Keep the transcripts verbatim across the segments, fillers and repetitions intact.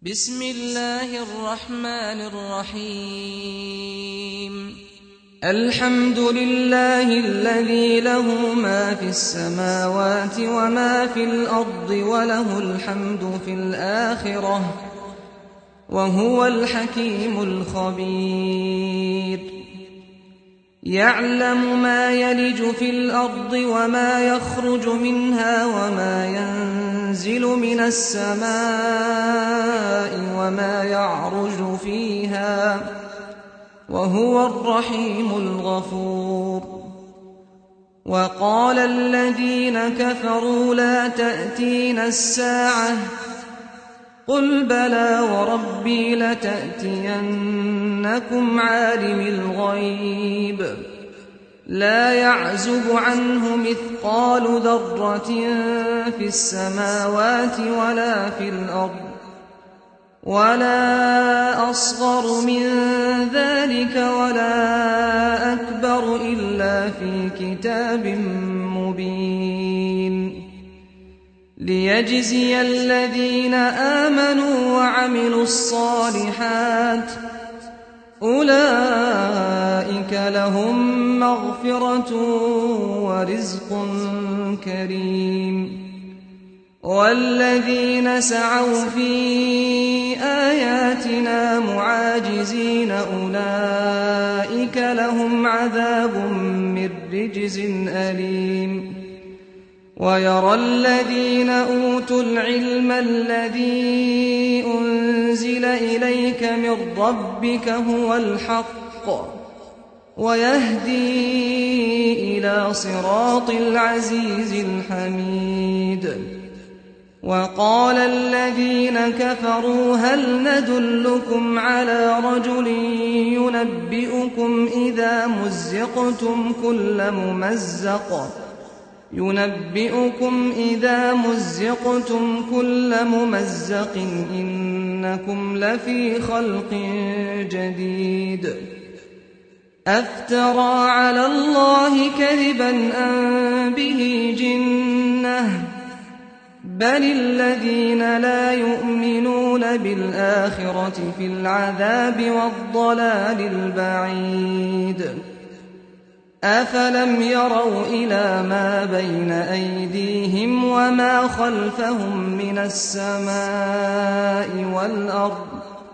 بسم الله الرحمن الرحيم الحمد لله الذي له ما في السماوات وما في الأرض وله الحمد في الآخرة وهو الحكيم الخبير يعلم ما يلج في الأرض وما يخرج منها وما ينزل من السماء وما يعرج فيها وهو الرحيم الغفور وقال الذين كفروا لا تأتينا الساعة قل بلى وربي لتأتينكم عالم الغيب لا يعزب عنه مثقال ذرة في السماوات ولا في الأرض ولا أصغر من ذلك ولا أكبر إلا في كتاب مبين ليجزي الذين آمنوا وعملوا الصالحات أولئك لهم مغفرة ورزق كريم والذين سعوا في آياتنا معاجزين أولئك لهم عذاب من رجز أليم ويرى الذين أوتوا العلم الذي أنزل إليك من ربك هو الحق ويهدي إلى صراط العزيز الحميد وقال الذين كفروا هل ندلكم على رجل ينبئكم إذا مزقتم كل ممزق ينبئكم إذا مزقتم كل ممزق إنكم لفي خلق جديد أفترى على الله كذبا أم به جنة بل الذين لا يؤمنون بالآخرة في العذاب والضلال البعيد أفلم يروا إلى ما بين أيديهم وما خلفهم من السماء والأرض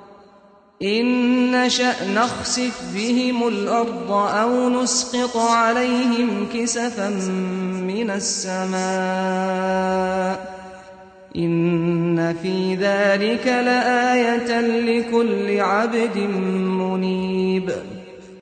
إن نشأ نخسف بهم الأرض أو نسقط عليهم كسفا من السماء إن في ذلك لآية لكل عبد منيب